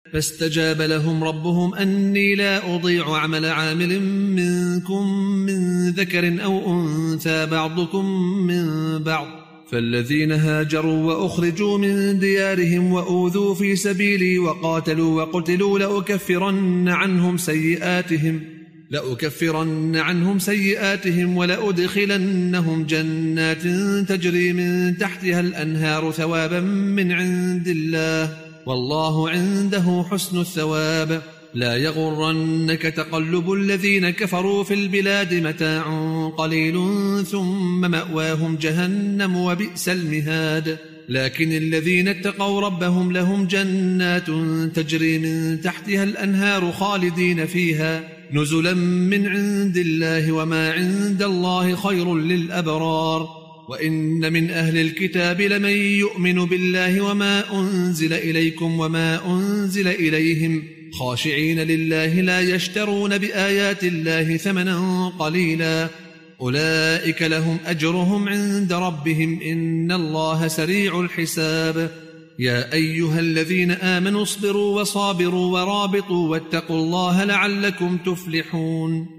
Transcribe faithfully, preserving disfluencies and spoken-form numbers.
فاستجاب لهم ربهم أني لا أضيع عمل عامل منكم من ذكر أو أنثى بعضكم من بعض، فالذين هاجروا وأخرجوا من ديارهم وأوذوا في سبيلي وقاتلوا وقتلوا لأكفرن عنهم سيئاتهم لأكفرن عنهم سيئاتهم ولأدخلنهم جنات تجري من تحتها الأنهار ثوابا من عند الله، والله عنده حسن الثواب. لا يغرنك تقلب الذين كفروا في البلاد، متاع قليل ثم مأواهم جهنم وبئس المهاد. لكن الذين اتقوا ربهم لهم جنات تجري من تحتها الأنهار خالدين فيها نزلا من عند الله، وما عند الله خير للأبرار. وإن من أهل الكتاب لمن يؤمن بالله وما أنزل إليكم وما أنزل إليهم خاشعين لله لا يشترون بآيات الله ثمنا قليلا، أولئك لهم أجرهم عند ربهم إن الله سريع الحساب. يا أيها الذين آمنوا اصبروا وصابروا ورابطوا واتقوا الله لعلكم تفلحون.